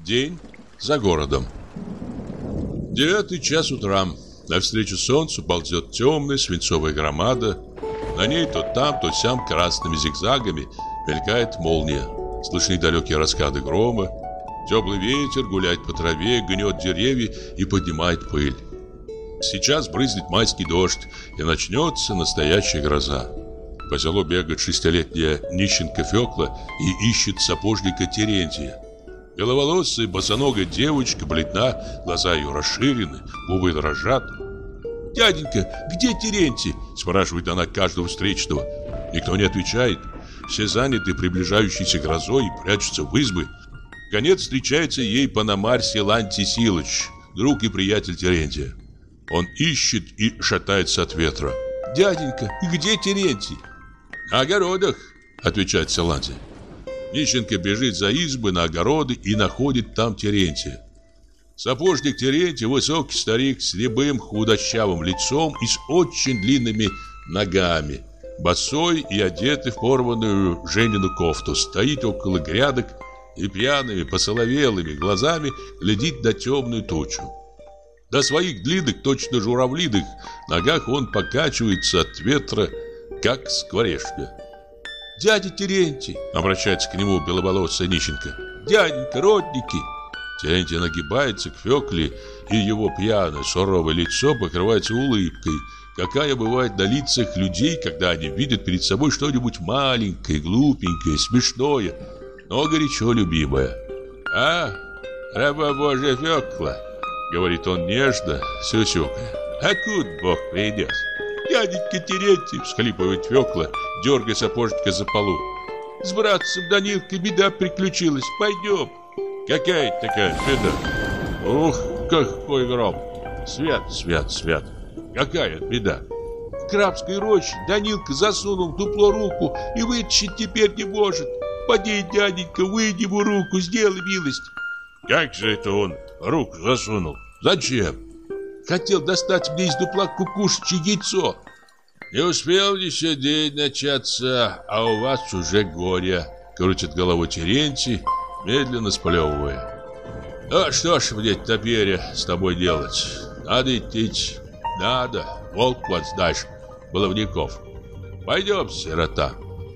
День за городом. 9 час утра. Навстречу солнцу ползет темная свинцовая громада. На ней то там, то сям красными зигзагами мелькает молния. Слышны далекие раскаты грома. Теплый ветер гуляет по траве, гнет деревья и поднимает пыль. Сейчас брызнет майский дождь, и начнется настоящая гроза. По селу бегает 6-летняя нищенка Фёкла и ищет сапожника Терентия. Беловолосая, босоногая девочка, бледна, глаза ее расширены, губы дрожат. «Дяденька, где Терентий?» – спрашивает она каждого встречного. Никто не отвечает. Все заняты приближающейся грозой и прячутся в избы. Наконец встречается ей Пономарь Силантий Силыч, друг и приятель Терентия. Он ищет и шатается от ветра. «Дяденька, где Терентий?» «На огородах», — отвечает Силантий. Нищенка бежит за избы на огороды и находит там Терентия. Сапожник Терентий — высокий старик с рябым худощавым лицом и с очень длинными ногами. Босой и одетый в порванную Женину кофту, стоит около грядок и пьяными, посоловелыми глазами глядит на темную тучу. До своих длинных, точно журавлиных ногах он покачивается от ветра, как скворечня. «Дядя Терентий!» — обращается к нему беловолосая нищенка. «Дяденька, родники!» Терентий нагибается к Фёкле, и его пьяное, суровое лицо покрывается улыбкой, какая бывает на лицах людей, когда они видят перед собой что-нибудь маленькое, глупенькое, смешное, но горячо любимое. «А, раба Божия Фёкла!» — говорит он нежно, сюсюкая. «Откуда Бог придет?» «Дяденька Терентий!» — всхлипывает Фёкла, дергая сапожника за полу. «С братцем Данилкой беда приключилась. Пойдем!» «Какая такая беда?» «Ух, какой гром! Свят, свят, свят! Какая беда?» «В Крабской роще Данилка засунул в дупло руку и вытащить теперь не может. Поди, дяденька, вынь ему руку, сделай милость!» «Как же это он руку засунул? Зачем?» «Хотел достать мне из дупла кукушечье яйцо». «Не успел еще день начаться, а у вас уже горе», — крутит головой Терентий, медленно сплевывая. «Ну что ж мне теперь с тобой делать? Надо идти, надо, волк вот знаешь, Баловников. Пойдем, сирота».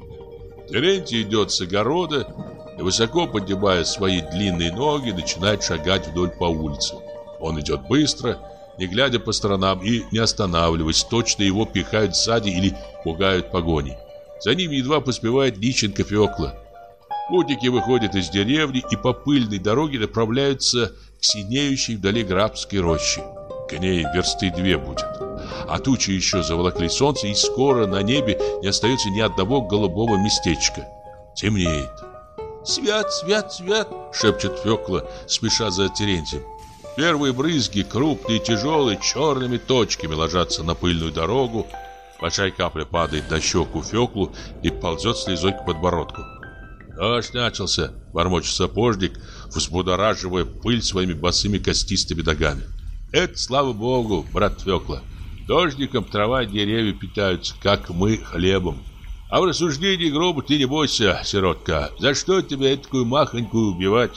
Терентий идет с огорода и, высоко поднимая свои длинные ноги, начинает шагать вдоль по улице. Он идет быстро, не глядя по сторонам и не останавливаясь, точно его пихают сзади или пугают погоней. За ним едва поспевает нищенка Фёкла. Путники выходят из деревни и по пыльной дороге направляются к синеющей вдали Грабской роще. К ней версты 2 будет. А тучи еще заволокли солнце, и скоро на небе не остается ни одного голубого местечка. Темнеет. «Свят, свят, свят!» — шепчет Фёкла, спеша за Терентием. Первые брызги, крупные, тяжелые, черными точками ложатся на пыльную дорогу. Большая капля падает на щеку Фёклу и ползет слезой к подбородку. «Дождь начался», — бормочет сапожник, взбудораживая пыль своими босыми костистыми ногами. «Это слава богу, брат Фёкла. Дождиком трава и деревья питаются, как мы хлебом. А в рассуждении гроба ты не бойся, сиротка. За что тебе такую махонькую убивать?»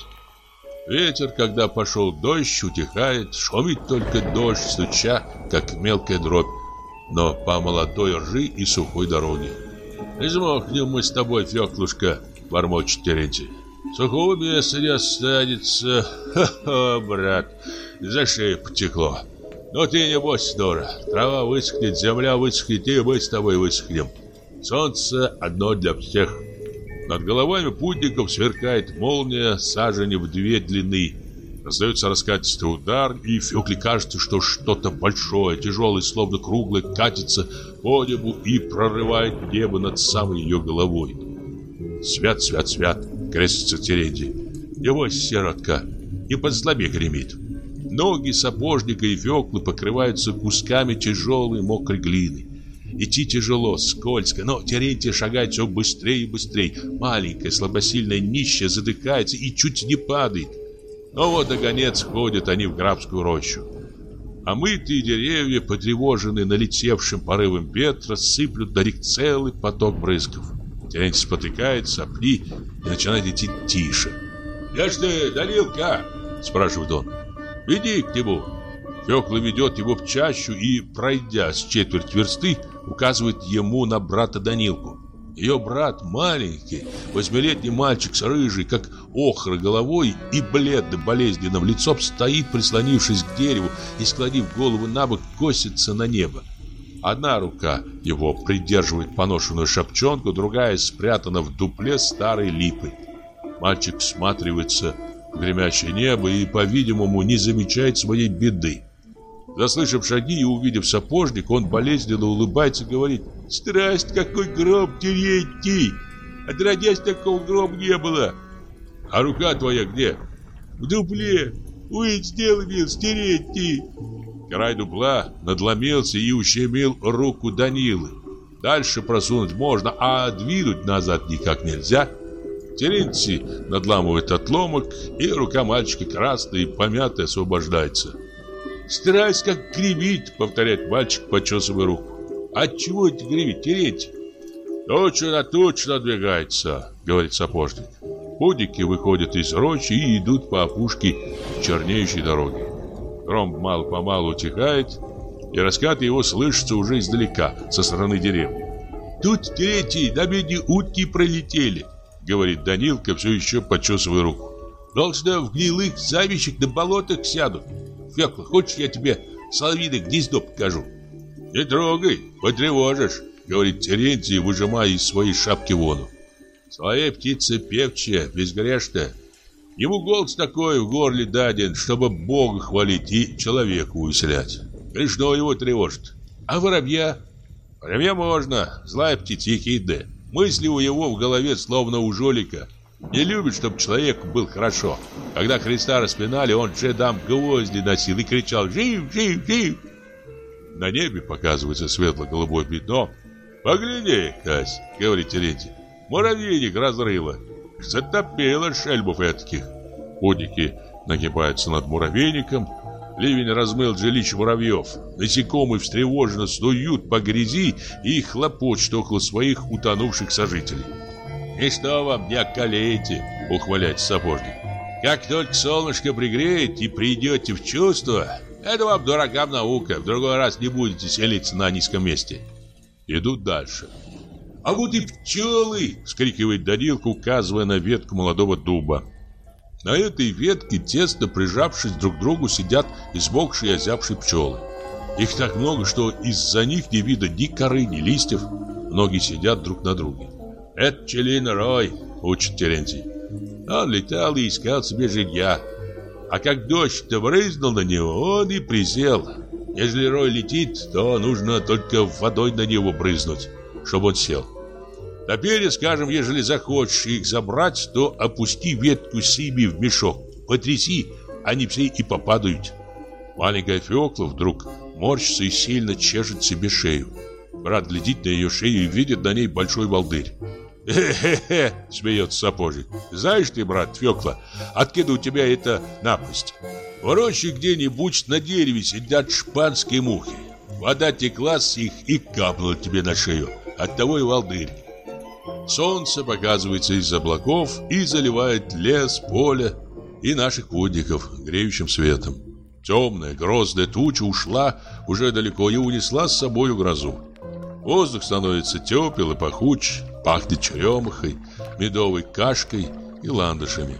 Ветер, когда пошел дождь, утихает, шумит только дождь, стуча, как мелкая дробь, но по молодой ржи и сухой дороге. «Измокнем мы с тобой, Фёклушка», — бормочет Терентий. «Сухого места не останется. Ха-ха, брат, за шею потекло. Но ты не бойся, дура, трава высохнет, земля высохнет, и мы с тобой высохнем. Солнце одно для всех». Над головами путников сверкает молния сажени в 2 длины. Раздается раскатистый удар, и Фёкле кажется, что что-то большое, тяжелое, словно круглое, катится по небу и прорывает небо над самой ее головой. «Свят, свят, свят!» — крестится Терентий. «Его сиротка не под зломе гремит». Ноги сапожника и Фёклы покрываются кусками тяжелой мокрой глины. Идти тяжело, скользко, но Терентий шагает все быстрее и быстрее. Маленькая, слабосильная нищая задыхается и чуть не падает. Но вот, наконец, входят они в Грабскую рощу. Омытые деревья, потревоженные налетевшим порывом ветра, сыплют на них целый поток брызгов. Терентий спотыкается, сопли и начинает идти тише. «Я ж ты, Данилка?» – спрашивает он. «Веди к нему». Фёкла ведет его в чащу и, пройдя с четверть версты, указывает ему на брата Данилку. Ее брат маленький, 8-летний мальчик с рыжей, как охра, головой и бледным болезненным лицом стоит, прислонившись к дереву и, склонив голову набок, косится на небо. Одна рука его придерживает поношенную шапчонку, другая спрятана в дупле старой липы. Мальчик всматривается в гремящее небо и, по-видимому, не замечает своей беды. Заслышав шаги и увидев сапожник, он болезненно улыбается и говорит: «Страсть, какой гром, Терентий! Отродясь, такого грома не было!» «А рука твоя где?» «В дупле! Ой, сделай милость, Терентий!» Край дупла надломился и ущемил руку Данилы. Дальше просунуть можно, а двинуть назад никак нельзя. Терентий надламывает отломок, и рука мальчика красная и помятая освобождается. «Страсть как гремит», — повторяет мальчик, почесывая руку. «Отчего это гремит, Терентий?» «Точно надвигается», — говорит сапожник. Путники выходят из рощи и идут по опушке чернеющей дороги. Гром мало-помалу утихает, и раскаты его слышатся уже издалека, со стороны деревни. «Тут, Терентий, на медне утки пролетели», — говорит Данилка, все еще почесывая руку. «Должно, в гнилых замещах на болотах сядут. Фёкла, хочешь, я тебе соловьиное гнездо покажу?» «Не трогай, потревожишь», — говорит Терентий, выжимая из своей шапки воду. «Своя птица певчая, безгрешная. Ему голос такой в горле даден, чтобы Бога хвалить и человека увеселять. Грешно его тревожит. А воробья? Воробья можно, злая птица ехидная. Мысли у него в голове словно у жолика. Не любит, чтобы человеку был хорошо. Когда Христа распинали, он жидам гвозди носил и кричал: «Жив, жив, жив!» На небе показывается светло-голубое пятно. «Погляди, Кась», — говорит Терентий, — «муравейник разрыло. Затопило шельбов этаких». Путники нагибаются над муравейником. Ливень размыл жилище муравьев. Насекомые встревоженно снуют по грязи и хлопочут около своих утонувших сожителей. «И что вам, не околеете?» — ухваляется сапожник. «Как только солнышко пригреет и придете в чувство, это вам, дуракам, наука. В другой раз не будете селиться на низком месте». Идут дальше. «А вот и пчелы!» — вскрикивает Данилка, указывая на ветку молодого дуба. На этой ветке, тесно прижавшись друг к другу, сидят измокшие и озябшие пчелы. Их так много, что из-за них не видно ни коры, ни листьев. Многие сидят друг на друге. «Это пчелиный рой», — учит Терентий. Он летал и искал себе жилья. А как дождь-то брызнул на него, он и присел. Если рой летит, то нужно только водой на него брызнуть, чтобы он сел. Теперь, скажем, ежели захочешь их забрать, то опусти ветку с ими в мешок, потряси, они все и попадают. Маленькая Фёкла вдруг морщится и сильно чешет себе шею. Брат глядит на ее шею и видит на ней большой волдырь. «Хе-хе-хе!» — смеется сапожник. «Знаешь ты, брат Фёкла, откуда у тебя эта напасть? В роще где-нибудь на дереве сидят шпанские мухи. Вода текла с них и капнула тебе на шею. Оттого и волдырь». Солнце показывается из облаков и заливает лес, поле и наших путников греющим светом. Темная, грозная туча ушла уже далеко и унесла с собою грозу. Воздух становится тепел и пахуч, пахнет черемухой, медовой кашкой и ландышами.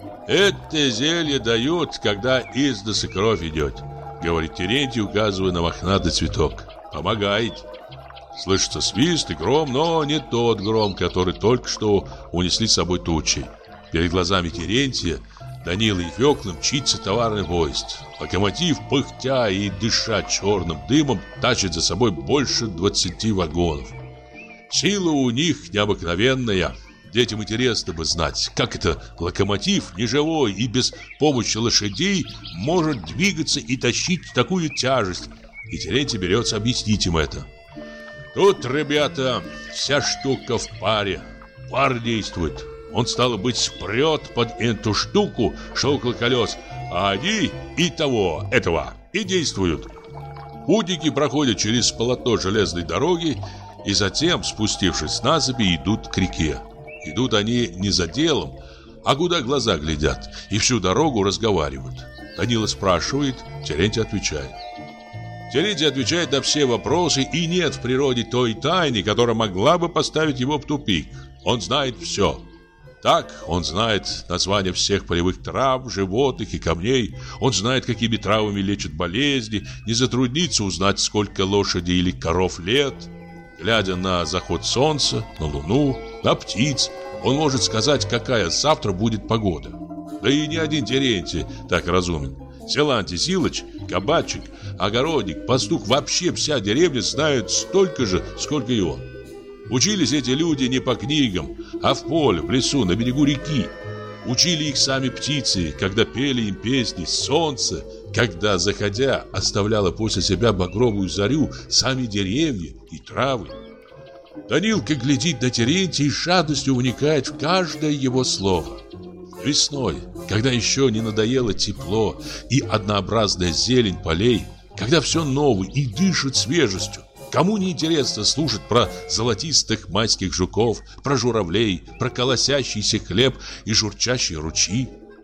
«Это зелье дают, когда из носа кровь идет», — говорит Терентий, указывая на мохнатый цветок. «Помогает». Слышится свист и гром, но не тот гром, который только что унесли с собой тучи. Перед глазами Терентия, Данилы и Фёклы мчится товарный поезд. Локомотив, пыхтя и дыша черным дымом, тащит за собой больше 20 вагонов. Сила у них необыкновенная. Детям интересно бы знать, как это локомотив, неживой и без помощи лошадей, может двигаться и тащить такую тяжесть. И Терентий берется объяснить им это. Тут, ребята, вся штука в паре. Пар действует. Он, стало быть, спрет под эту штуку, что около колес, а они и того, этого, и действуют. Путники проходят через полотно железной дороги и затем, спустившись с насыпи, идут к реке. Идут они не за делом, а куда глаза глядят, и всю дорогу разговаривают. Данила спрашивает, Терентий отвечает. Терентий отвечает на все вопросы, и нет в природе той тайны, которая могла бы поставить его в тупик. Он знает все. Так, он знает названия всех полевых трав, животных и камней. Он знает, какими травами лечат болезни. Не затруднится узнать, сколько лошади или коров лет. Глядя на заход солнца, на луну, на птиц, он может сказать, какая завтра будет погода. Да и не один Терентий так разумен. Силантий Силыч, кабачик, огородник, пастух, вообще вся деревня знают столько же, сколько и он. Учились эти люди не по книгам, а в поле, в лесу, на берегу реки. Учили их сами птицы, когда пели им песни, солнце, когда, заходя, оставляло после себя багровую зарю, сами деревья и травы. Данилка глядит на Терентия и с жадностью вникает в каждое его слово. Весной, когда еще не надоело тепло и однообразная зелень полей, когда все новое и дышит свежестью, кому не интересно слушать про золотистых майских жуков, про журавлей, про колосящийся хлеб и журчащие ручьи?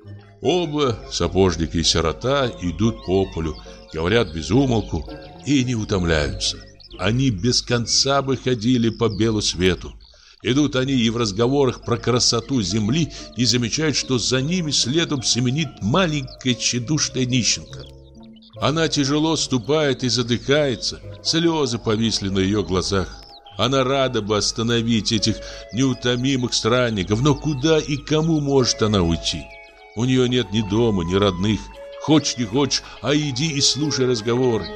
Оба, сапожник и сирота, идут по полю, говорят без умолку и не утомляются. Они без конца бы ходили по белу свету. Идут они и в разговорах про красоту земли не замечают, что за ними следом семенит маленькая тщедушная нищенка. Она тяжело ступает и задыхается, слезы повисли на ее глазах. Она рада бы остановить этих неутомимых странников, но куда и кому может она уйти? У нее нет ни дома, ни родных. Хочешь не хочешь, а иди и слушай разговоры.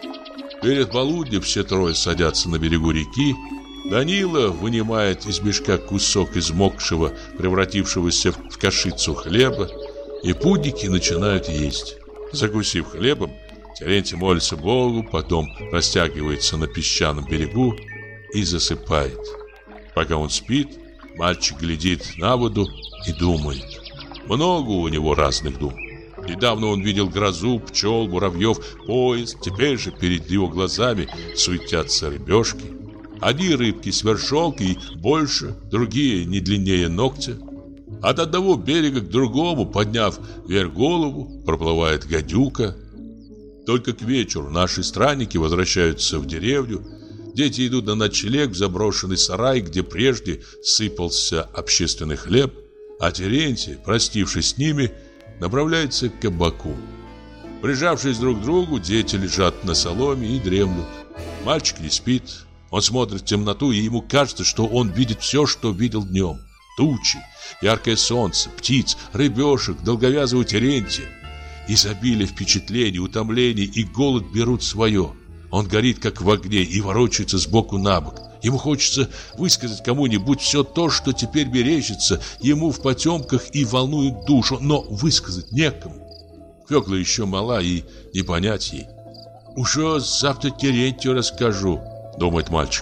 Перед полуднем все трое садятся на берегу реки. Данила вынимает из мешка кусок измокшего, превратившегося в кашицу хлеба, и путники начинают есть. Закусив хлебом, Терентий молится Богу, потом растягивается на песчаном берегу и засыпает. Пока он спит, мальчик глядит на воду и думает. Много у него разных дум. Недавно он видел грозу, пчел, муравьев, поезд. Теперь же перед его глазами суетятся рыбешки. Одни рыбки сверхшелк и больше, другие не длиннее ногтя. От одного берега к другому, подняв вверх голову, проплывает гадюка. Только к вечеру наши странники возвращаются в деревню. Дети идут на ночлег в заброшенный сарай, где прежде сыпался общественный хлеб, а Терентий, простившись с ними, направляется к кабаку. Прижавшись друг к другу, дети лежат на соломе и дремлют. Мальчик не спит. Он смотрит в темноту, и ему кажется, что он видит все, что видел днем. Тучи, яркое солнце, птиц, рыбешек, долговязого Терентия. Изобилие впечатлений, утомлений и голод берут свое. Он горит, как в огне, и ворочается сбоку на бок. Ему хочется высказать кому-нибудь все то, что теперь мерещится ему в потемках и волнует душу, но высказать некому. Фёкла еще мала, и не понять ей. «Уже завтра Терентию расскажу», — думает мальчик.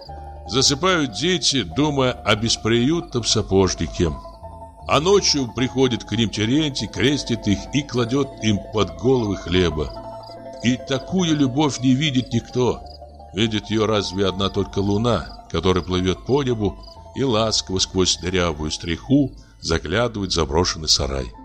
Засыпают дети, думая о бесприютном сапожнике. А ночью приходит к ним Терентий, крестит их и кладет им под головы хлеба. И такую любовь не видит никто. Видит ее разве одна только луна, которая плывет по небу и ласково сквозь дырявую стреху заглядывает в заброшенный сарай.